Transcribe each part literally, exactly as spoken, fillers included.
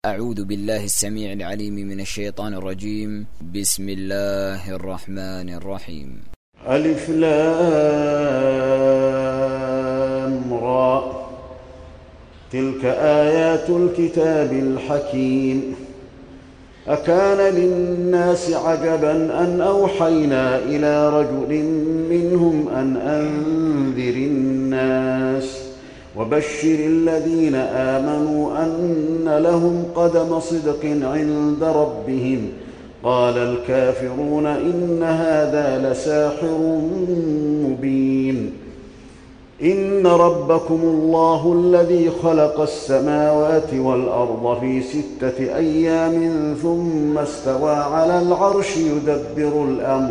أعوذ بالله السميع العليم من الشيطان الرجيم. بسم الله الرحمن الرحيم. ألف لام را تلك آيات الكتاب الحكيم. أكان للناس عجبا أن أوحينا إلى رجل منهم أن أنذر الناس وبشر الذين آمنوا أن لهم قدم صدق عند ربهم. قال الكافرون إن هذا لساحر مبين. إن ربكم الله الذي خلق السماوات والأرض في ستة أيام ثم استوى على العرش يدبر الأمر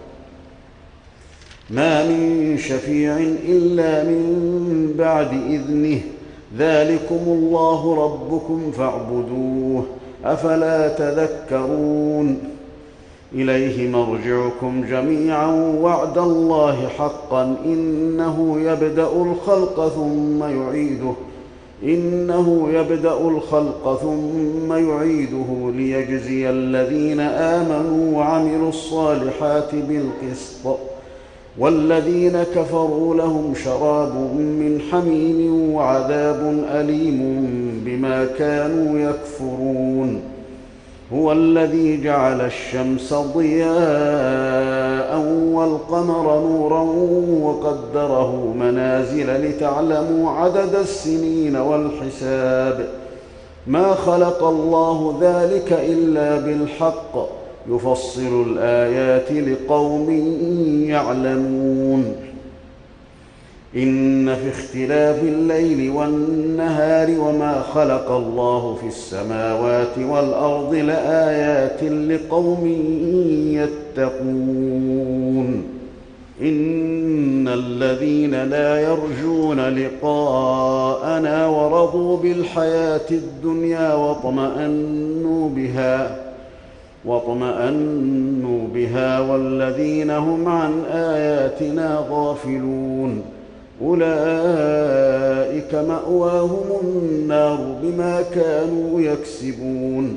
ما من شفيع إلا من بعد إذنه ذلكم الله ربكم فاعبدوه أفلا تذكرون. إليه مرجعكم جميعا وعد الله حقا إنه يبدأ الخلق ثم يعيده إنه يبدأ الخلق ثم يعيده ليجزي الذين آمنوا وعملوا الصالحات بالقسط والذين كفروا لهم شراب من حميم وعذاب أليم بما كانوا يكفرون. هو الذي جعل الشمس ضياء والقمر نورا وقدره منازل لتعلموا عدد السنين والحساب. ما خلق الله ذلك إلا بالحق يفصل الآيات لقوم يعلمون. إن في اختلاف الليل والنهار وما خلق الله في السماوات والأرض لآيات لقوم يتقون. إن الذين لا يرجون لقاءنا ورضوا بالحياة الدنيا واطمأنوا بها واطمأنوا بها والذين هم عن آياتنا غافلون أولئك مأواهم النار بما كانوا يكسبون.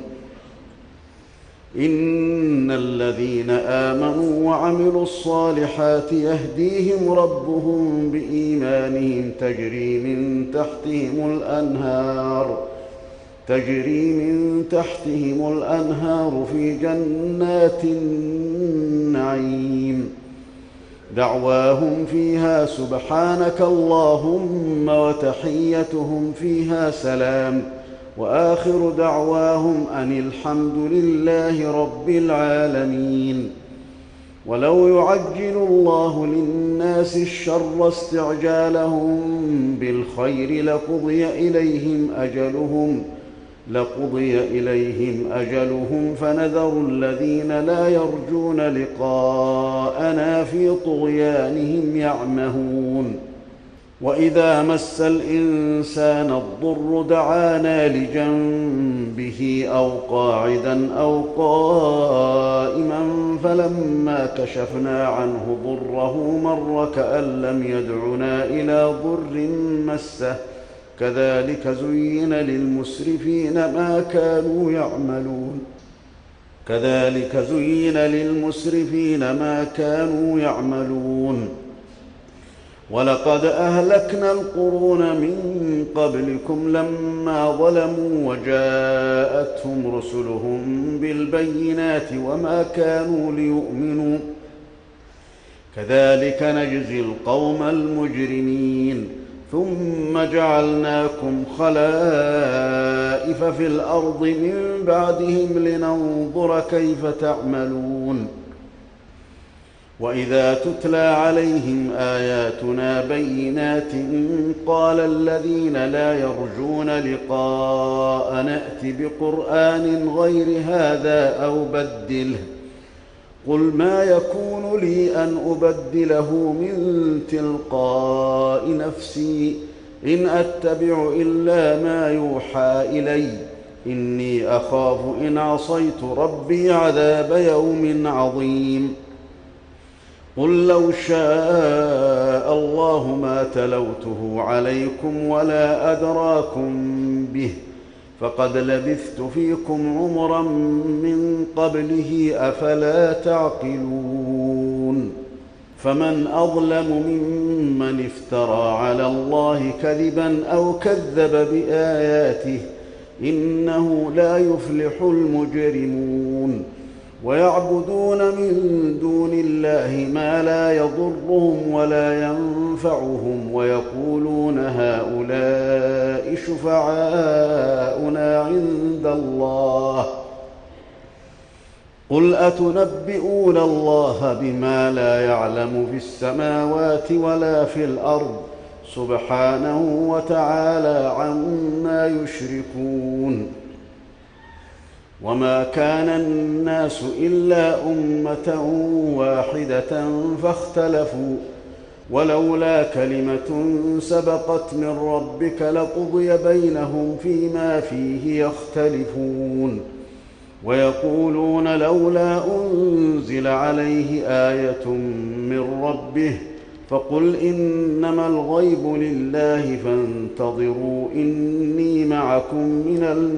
إن الذين آمنوا وعملوا الصالحات يهديهم ربهم بإيمانهم تجري من تحتهم الأنهار تجري من تحتهم الأنهار في جنات النعيم. دعواهم فيها سبحانك اللهم وتحيتهم فيها سلام وآخر دعواهم أن الحمد لله رب العالمين. ولو يعجل الله للناس الشر استعجالهم بالخير لقضي إليهم أجلهم لقضي إليهم أجلهم فنذر الذين لا يرجون لقاءنا في طغيانهم يعمهون. وإذا مس الإنسان الضر دعانا لجنبه أو قاعدا أو قائما فلما كشفنا عنه ضره مر كأن لم يدعنا إلى ضر مسه كذلك زين للمسرفين ما كانوا يعملون كذلك زين للمسرفين ما كانوا يعملون. ولقد أهلكنا القرون من قبلكم لما ظلموا وجاءتهم رسلهم بالبينات وما كانوا ليؤمنوا كذلك نجزي القوم المجرمين. ثم جعلناكم خلائف في الأرض من بعدهم لننظر كيف تعملون. وإذا تتلى عليهم آياتنا بينات قال الذين لا يرجون لقاء نأت بقرآن غير هذا أو بدله قل ما يكون لي أن أبدله من تلقاء نفسي إن أتبع إلا ما يوحى إلي إني أخاف إن عصيت ربي عذاب يوم عظيم. قل لو شاء الله ما تلوته عليكم ولا أدراكم به فقد لبثت فيكم عمرا من قبله أفلا تعقلون فمن أظلم ممن افترى على الله كذبا أو كذب بآياته إنه لا يفلح المجرمون ويعبدون من دون الله ما لا يضرهم ولا ينفعهم ويقولون هؤلاء شفعاؤنا عند الله قل أتنبئون الله بما لا يعلم في السماوات ولا في الأرض سبحانه وتعالى عما يشركون وما كان الناس إلا أمة واحدة فاختلفوا ولولا كلمة سبقت من ربك لقضي بينهم فيما فيه يختلفون ويقولون لولا أنزل عليه آية من ربه فقل إنما الغيب لله فانتظروا إني معكم من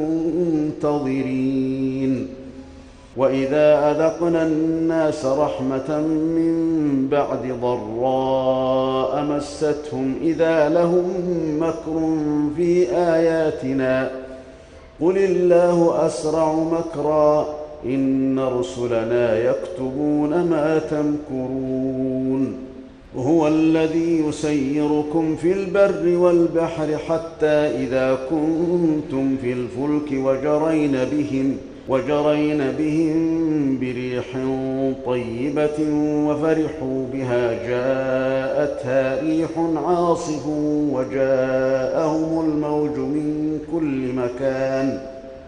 المنتظرين وإذا أذقنا الناس رحمة من بعد ضراء مستهم إذا لهم مكر في آياتنا قل الله أسرع مكرا إن رسلنا يكتبون ما تمكرون هو الذي يسيركم في البر والبحر حتى إذا كنتم في الفلك وجرين بهم وجرين بهم بريح طيبة وفرحوا بها جاءتها ريح عاصف وجاءهم الموج من كل مكان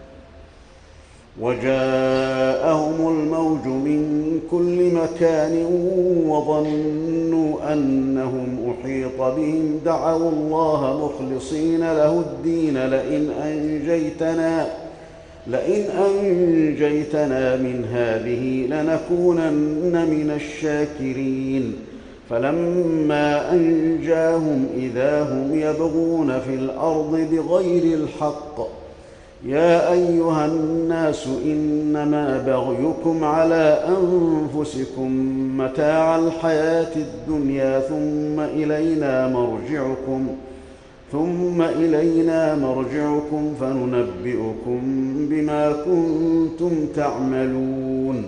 وجاءهم الموج من كل مكان وظنوا أنهم أحيط بهم دعوا الله مخلصين له الدين لئن أنجيتنا لئن أنجيتنا من هذه لنكونن من الشاكرين فلما أنجاهم إذا هم يبغون في الأرض بغير الحق يا أيها الناس إنما بغيكم على أنفسكم متاع الحياة الدنيا ثم إلينا مرجعكم ثم إلينا مرجعكم فننبئكم بما كنتم تعملون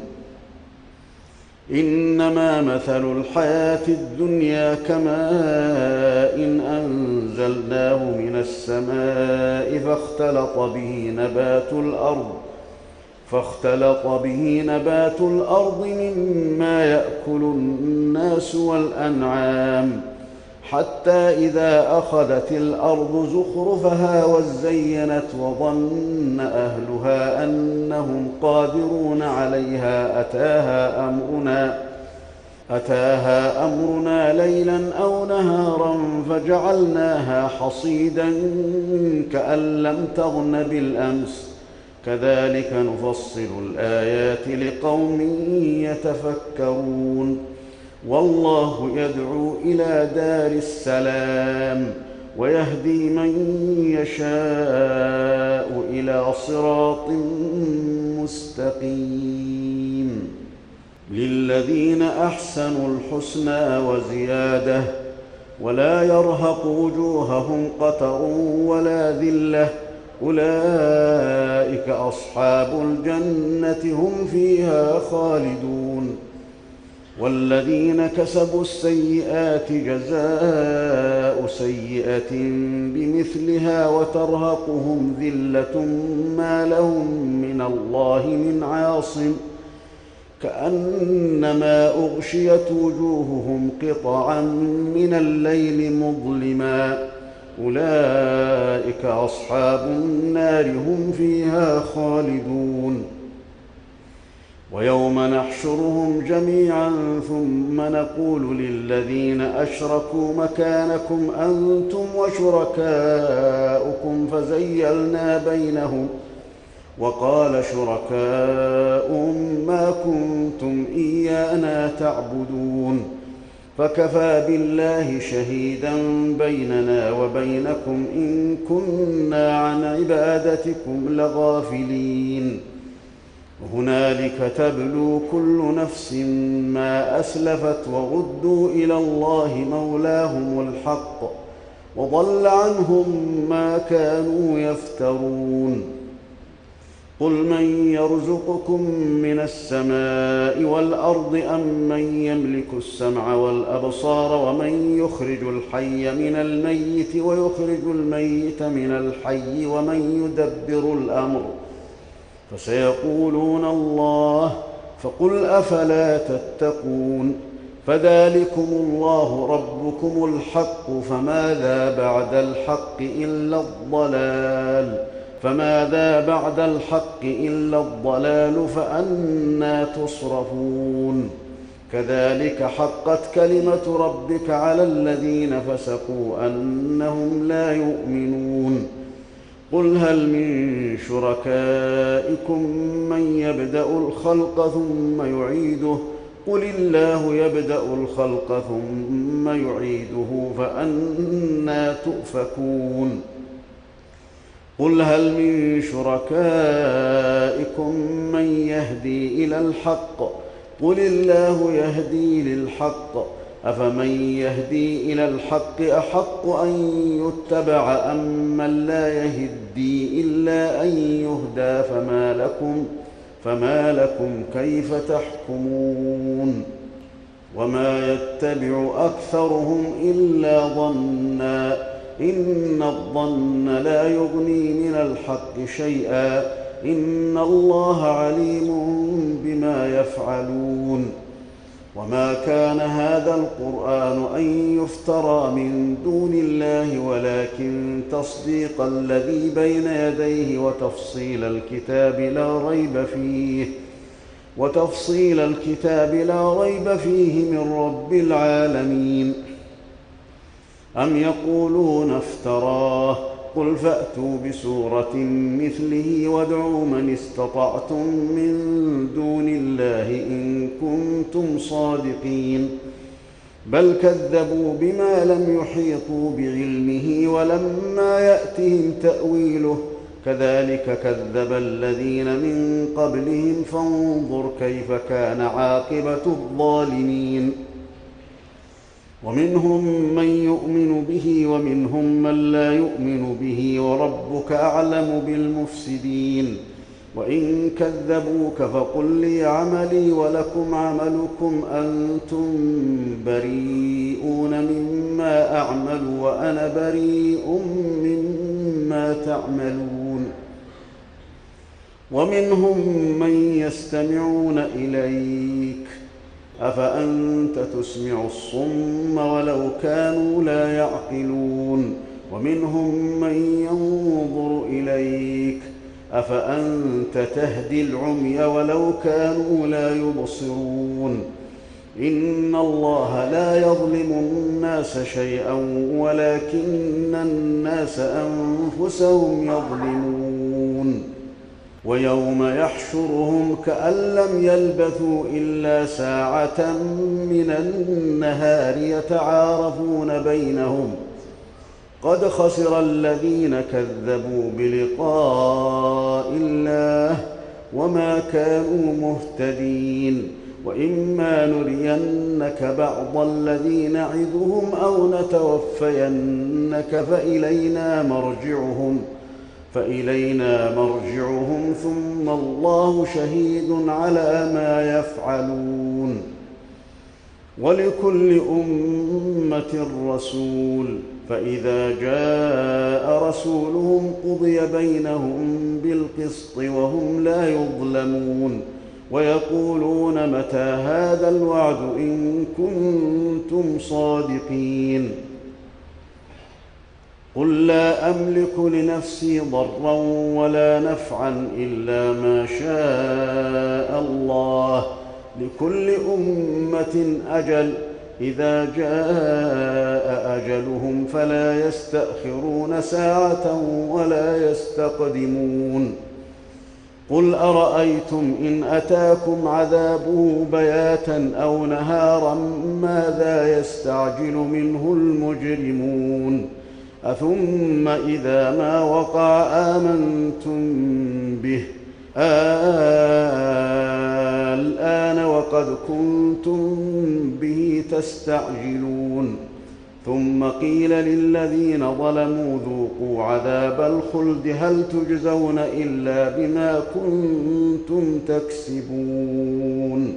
إنما مثل الحياة الدنيا كماء إن أنزلناه من السماء فاختلط به نبات الأرض فاختلط به نبات الأرض مما يأكل الناس والأنعام حتى إذا أخذت الأرض زخرفها وزينت وظن أهلها أنهم قادرون عليها أتاها أمرنا أتاها أمرنا ليلا أو نهارا فجعلناها حصيدا كأن لم تغن بالأمس كذلك نفصل الآيات لقوم يتفكرون والله يدعو إلى دار السلام ويهدي من يشاء إلى صراط مستقيم للذين أحسنوا الحسنى وزيادة ولا يرهق وجوههم قتر ولا ذلة أولئك أصحاب الجنة هم فيها خالدون والذين كسبوا السيئات جزاء سيئة بمثلها وترهقهم ذلة ما لهم من الله من عاصم كأنما أغشيت وجوههم قطعا من الليل مظلما أولئك أصحاب النار هم فيها خالدون ويوم نحشرهم جميعا ثم نقول للذين أشركوا مكانكم أنتم وشركاؤكم فزيلنا بينهم وقال شركاؤهم ما كنتم إيانا تعبدون فكفى بالله شهيدا بيننا وبينكم إن كنا عن عبادتكم لغافلين هنالك تبلو كل نفس ما أسلفت وردوا إلى الله مولاهم الحق وضل عنهم ما كانوا يفترون قل من يرزقكم من السماء والأرض أم من يملك السمع والأبصار ومن يخرج الحي من الميت ويخرج الميت من الحي ومن يدبر الأمر فسيقولون الله فقل أفلا تتقون فذلكم الله ربكم الحق فماذا بعد الحق إلا الضلال فماذا بعد الحق إلا الضلال فأنى تصرفون كذلك حقت كلمة ربك على الذين فسقوا أنهم لا يؤمنون قل هل من شركائكم من يبدأ الخلق ثم يعيده قل الله يبدأ الخلق ثم يعيده فأنى تؤفكون قل هل من شركائكم من يهدي إلى الحق قل الله يهدي للحق أفمن يهدي إلى الحق أحق أن يتبع أم من لا يهدي إلا أن يهدى فما لكم فما لكم كيف تحكمون وما يتبع أكثرهم إلا ظنا إن الظن لا يغني من الحق شيئا إن الله عليم بما يفعلون وما كان هذا القرآن أن يفترى من دون الله ولكن تصديق الذي بين يديه وتفصيل الكتاب لا ريب فيه وتفصيل الكتاب لا ريب فيه من رب العالمين أم يقولون افتراه قل فأتوا بسورة مثله وادعوا من استطعتم من دون الله إن كنتم صادقين بل كذبوا بما لم يحيطوا بعلمه ولما يأتهم تأويله كذلك كذب الذين من قبلهم فانظر كيف كان عاقبة الظالمين ومنهم من يؤمن به ومنهم من لا يؤمن به وربك أعلم بالمفسدين وإن كذبوك فقل لي عملي ولكم عملكم أنتم بريئون مما أعمل وأنا بريء مما تعملون ومنهم من يستمعون إليك أفأنت تسمع الصم ولو كانوا لا يعقلون ومنهم من ينظر إليك أفأنت تهدي العمي ولو كانوا لا يبصرون إن الله لا يظلم الناس شيئا ولكن الناس أنفسهم يظلمون ويوم يحشرهم كأن لم يلبثوا إلا ساعة من النهار يتعارفون بينهم قد خسر الذين كذبوا بلقاء الله وما كانوا مهتدين وإما نرينك بعض الذي نعدهم أو نتوفينك فإلينا مرجعهم فإلينا مرجعهم ثم الله شهيد على ما يفعلون ولكل أمة رسول فإذا جاء رسولهم قضي بينهم بالقسط وهم لا يظلمون ويقولون متى هذا الوعد إن كنتم صادقين قل لا أملك لنفسي ضرا ولا نفعا إلا ما شاء الله لكل أمة أجل إذا جاء أجلهم فلا يستأخرون ساعة ولا يستقدمون قل أرأيتم إن أتاكم عذابه بياتا أو نهارا ماذا يستعجل منه المجرمون أثم إذا ما وقع آمنتم به الآن وقد كنتم به تستعجلون ثم قيل للذين ظلموا ذوقوا عذاب الخلد هل تجزون إلا بما كنتم تكسبون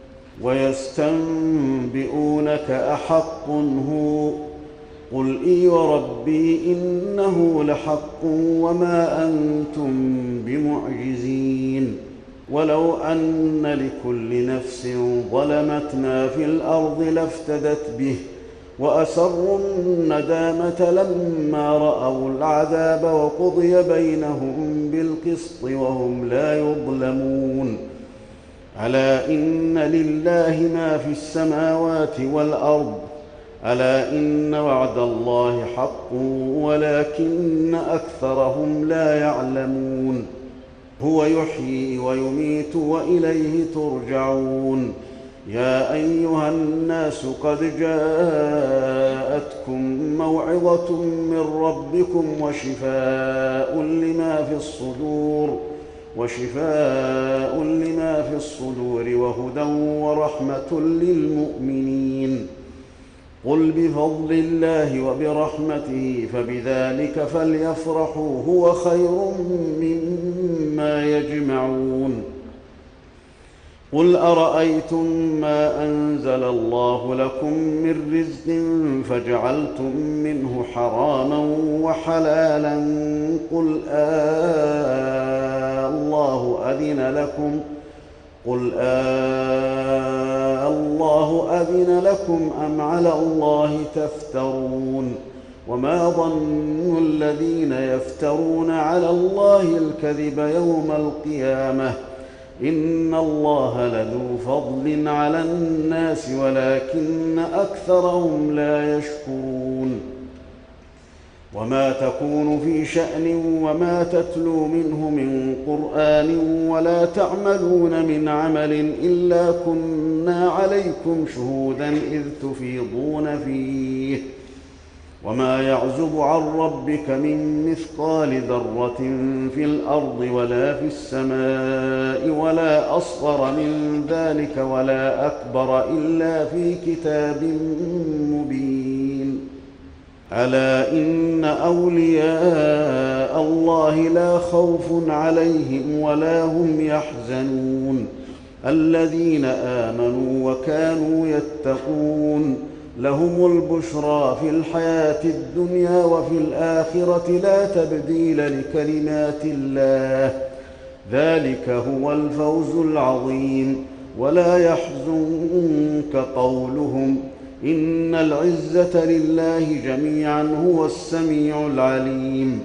ويستنبئونك أحق هو قل إي وربي إنه لحق وما أنتم بمعجزين ولو أن لكل نفس ظلمت ما في الأرض لافتدت به وأسروا الندامة لما رأوا العذاب وقضي بينهم بالقسط وهم لا يظلمون ألا إن لله ما في السماوات والأرض ألا إن وعد الله حق ولكن أكثرهم لا يعلمون هو يحيي ويميت وإليه ترجعون يا أيها الناس قد جاءتكم موعظة من ربكم وشفاء لما في الصدور وشفاء لما في الصدور وهدى ورحمة للمؤمنين قل بفضل الله وبرحمته فبذلك فليفرحوا هو خير مما يجمعون قل أرأيتم ما أنزل الله لكم من رزق فجعلتم منه حراما وحلالا قل آه الله أذن لكم قل آه الله أذن لكم أم على الله تفترون وما ظن الذين يفترون على الله الكذب يوم القيامة إن الله لذو فضل على الناس ولكن أكثرهم لا يشكرون وما تكون في شأن وما تتلو منه من قرآن ولا تعملون من عمل إلا كنا عليكم شهودا إذ تفيضون فيه وما يعزب عن ربك من مثقال ذرة في الأرض ولا في السماء ولا أصغر من ذلك ولا أكبر إلا في كتاب مبين ألا إن أولياء الله لا خوف عليهم ولا هم يحزنون الذين آمنوا وكانوا يتقون لهم البشرى في الحياة الدنيا وفي الآخرة لا تبديل لكلمات الله ذلك هو الفوز العظيم ولا يحزنك قولهم إن العزة لله جميعا هو السميع العليم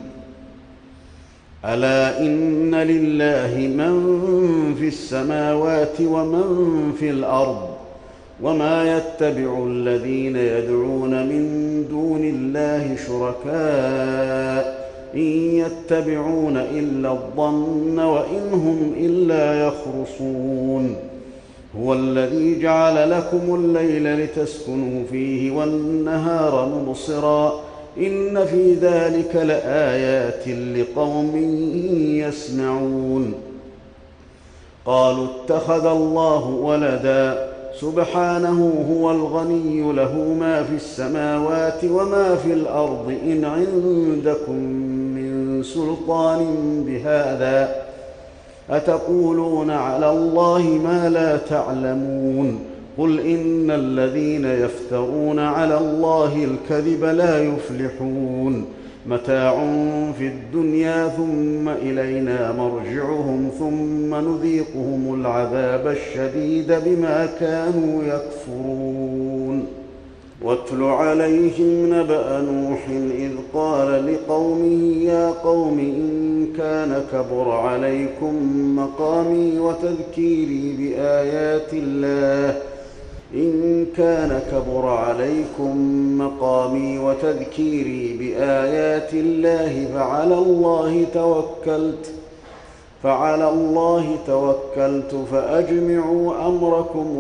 ألا إن لله من في السماوات ومن في الأرض وما يتبع الذين يدعون من دون الله شركاء إن يتبعون إلا الظن وإن هم إلا يخرصون هو الذي جعل لكم الليل لتسكنوا فيه والنهار مبصرا إن في ذلك لآيات لقوم يسمعون قالوا اتخذ الله ولدا سبحانه هو الغني له ما في السماوات وما في الأرض إن عندكم من سلطان بهذا أتقولون على الله ما لا تعلمون قل إن الذين يفترون على الله الكذب لا يفلحون متاع في الدنيا ثم إلينا مرجعهم ثم نذيقهم العذاب الشديد بما كانوا يكفرون واتل عليهم نبأ نوح إذ قال لقومه يا قوم إن كان كبر عليكم مقامي وتذكيري بآيات الله إن كان كبر عليكم مقامي وتذكيري بآيات الله فعلى الله توكلت فعلى الله توكلت فأجمعوا أمركم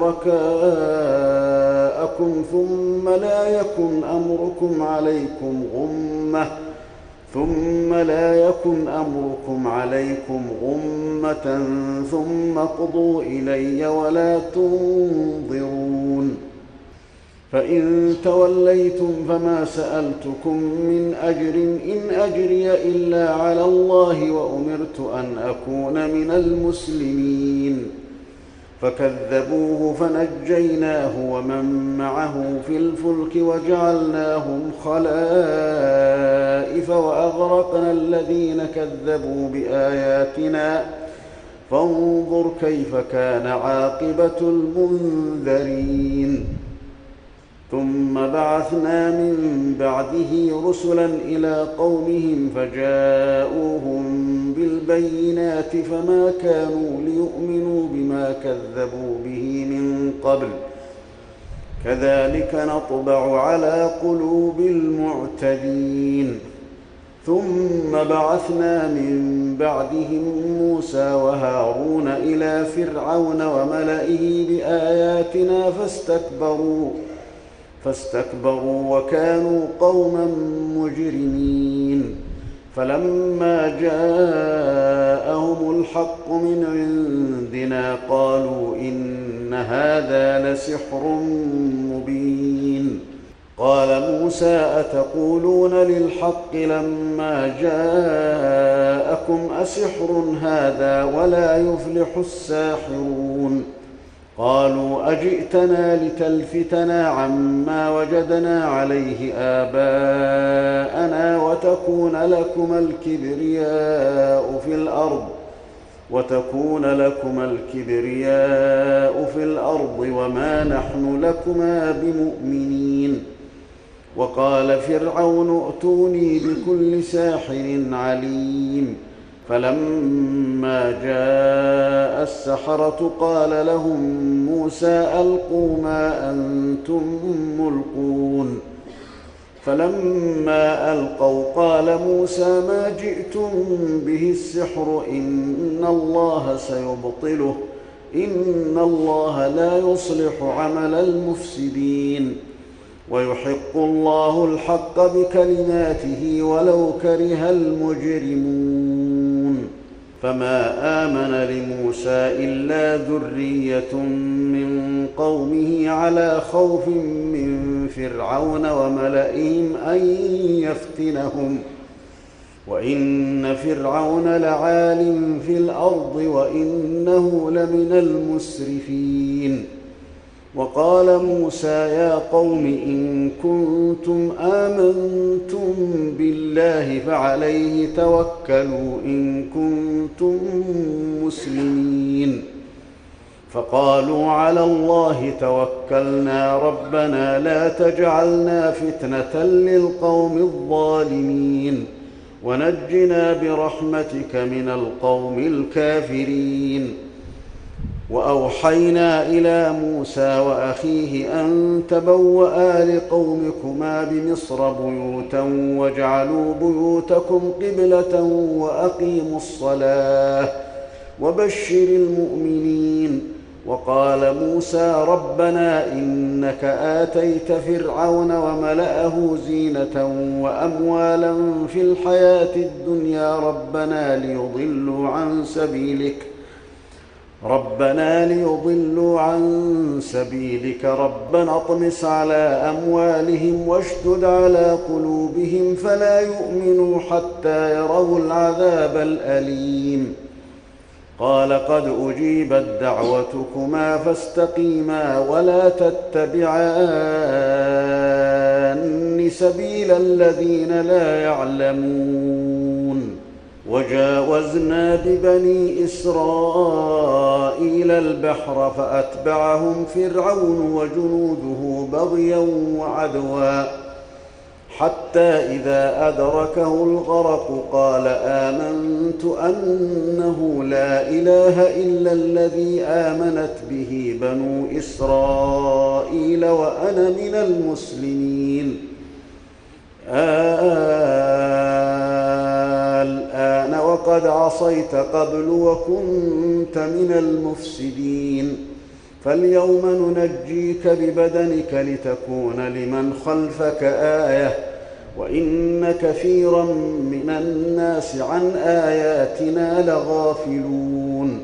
وشركاءكم ثم لا يكن أمركم عليكم غمة ثم لا يكن أمركم عليكم غمة ثم اقضوا إلي ولا تنظرون فإن توليتم فما سألتكم من أجر إن أجري إلا على الله وأمرت أن أكون من المسلمين فكذبوه فنجيناه ومن معه في الفلك وجعلناهم خلائف وأغرقنا الذين كذبوا بآياتنا فانظر كيف كان عاقبة المنذرين ثم بعثنا من بعده رسلا إلى قومهم فجاءوهم بالبينات فما كانوا ليؤمنوا بما كذبوا به من قبل كذلك نطبع على قلوب المعتدين ثم بعثنا من بعدهم موسى وهارون إلى فرعون وملئه بآياتنا فاستكبروا فاستكبروا وكانوا قوما مجرمين فلما جاءهم الحق من عندنا قالوا إن هذا لسحر مبين قال موسى أتقولون للحق لما جاءكم أسحر هذا ولا يفلح الساحرون قالوا أجئتنا لتلفتنا عما وجدنا عليه آباءنا وتكون لكما الكبرياء في الأرض وتكون لكما الكبرياء في الأرض وما نحن لكما بمؤمنين وقال فرعون ائتوني بكل ساحر عليم فلما جاء السحرة قال لهم موسى ألقوا ما أنتم ملقون فلما ألقوا قال موسى ما جئتم به السحر إن الله سيبطله إن الله لا يصلح عمل المفسدين ويحق الله الحق بكلماته ولو كره المجرمون فما آمن لموسى إلا ذرية من قومه على خوف من فرعون وملئهم أن يفتنهم وإن فرعون لعال في الأرض وإنه لمن المسرفين وقال موسى يا قوم إن كنتم آمنتم بالله فعليه توكلوا إن كنتم مسلمين فقالوا على الله توكلنا ربنا لا تجعلنا فتنة للقوم الظالمين ونجنا برحمتك من القوم الكافرين وأوحينا إلى موسى وأخيه أن تبوأ لقومكما بمصر بيوتا واجعلوا بيوتكم قبلة وأقيموا الصلاة وبشر المؤمنين وقال موسى ربنا إنك آتيت فرعون وملأه زينة وأموالا في الحياة الدنيا ربنا ليضلوا عن سبيلك ربنا ليضلوا عن سبيلك ربنا اطمس على أموالهم واشدد على قلوبهم فلا يؤمنوا حتى يروا العذاب الأليم قال قد أجيبت دعوتكما فاستقيما ولا تتبعان سبيل الذين لا يعلمون وجاوزنا ببني إسرائيل البحر فأتبعهم فرعون وجنوده بغيا وعدوا حتى إذا أدركه الغرق قال آمنت أنه لا إله إلا الذي آمنت به بنو إسرائيل وأنا من المسلمين الآن الآن وقد عصيت قبل وكنت من المفسدين فاليوم ننجيك ببدنك لتكون لمن خلفك آية وإن كثيرا من الناس عن آياتنا لغافلون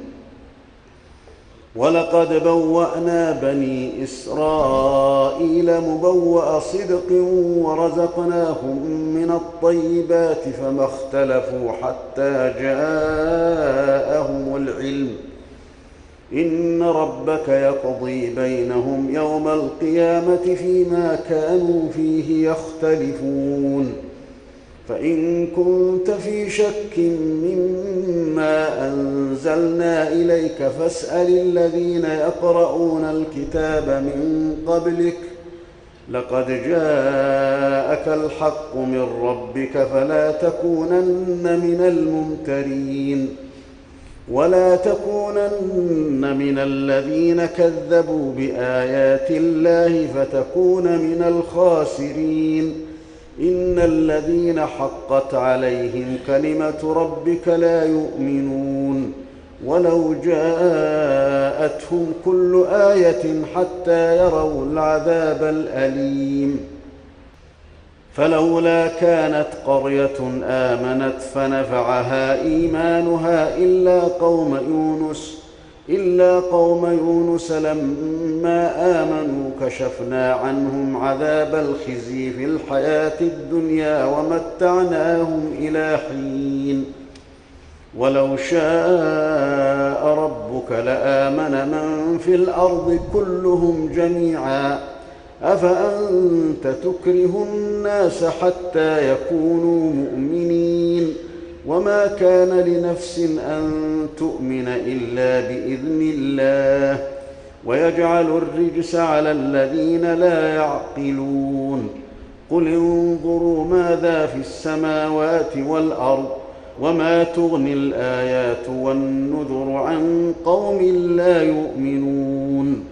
ولقد بوأنا بني إسرائيل مبوأ صدق ورزقناهم من الطيبات فما اختلفوا حتى جاءهم العلم إن ربك يقضي بينهم يوم القيامة فيما كانوا فيه يختلفون فإن كنت في شك مما أنزلنا إليك فاسأل الذين يقرؤون الكتاب من قبلك لقد جاءك الحق من ربك فلا تكونن من الممترين ولا تكونن من الذين كذبوا بآيات الله فتكون من الخاسرين إن الذين حقت عليهم كلمة ربك لا يؤمنون ولو جاءتهم كل آية حتى يروا العذاب الأليم فلولا كانت قرية آمنت فنفعها إيمانها إلا قوم يونس إلا قوم يونس لما آمنوا كشفنا عنهم عذاب الخزي في الحياة الدنيا ومتعناهم إلى حين ولو شاء ربك لآمن من في الأرض كلهم جميعا أفأنت تكره الناس حتى يكونوا مؤمنين وما كان لنفس أن تؤمن إلا بإذن الله ويجعل الرجس على الذين لا يعقلون قل انظروا ماذا في السماوات والأرض وما تغني الآيات والنذر عن قوم لا يؤمنون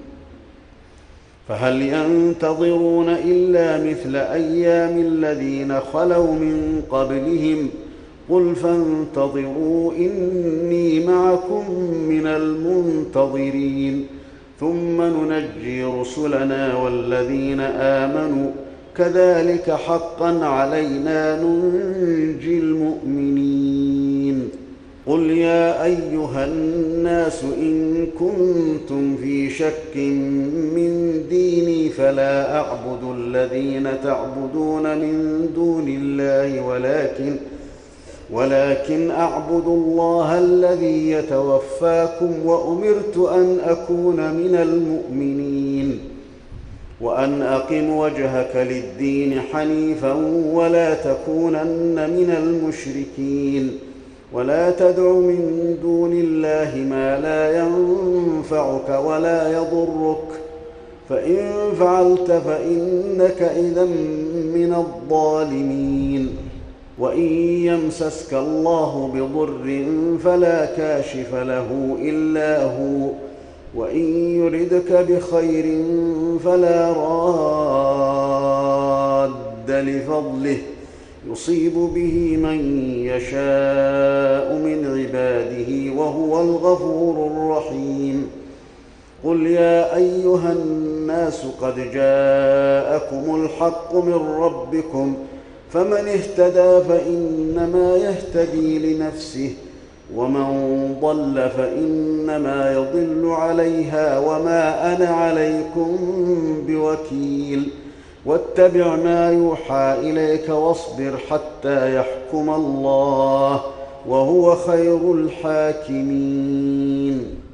فهل ينتظرون إلا مثل أيام الذين خلوا من قبلهم قل فانتظروا إني معكم من المنتظرين ثم ننجي رسلنا والذين آمنوا كذلك حقا علينا ننجي المؤمنين قل يا أيها الناس إن كنتم في شك من ديني فلا أعبد الذين تعبدون من دون الله ولكن ولكن أعبد الله الذي يتوفاكم وأمرت أن أكون من المؤمنين وأن أقم وجهك للدين حنيفا ولا تكونن من المشركين ولا تدع من دون الله ما لا ينفعك ولا يضرك فإن فعلت فإنك إذا من الظالمين وإن يمسسك الله بضر فلا كاشف له إلا هو وإن يردك بخير فلا راد لفضله يصيب به من يشاء من عباده وهو الغفور الرحيم قل يا أيها الناس قد جاءكم الحق من ربكم فمن اهتدى فإنما يهتدي لنفسه ومن ضل فإنما يضل عليها وما أنا عليكم بوكيل واتبع ما يوحى إليك واصبر حتى يحكم الله وهو خير الحاكمين.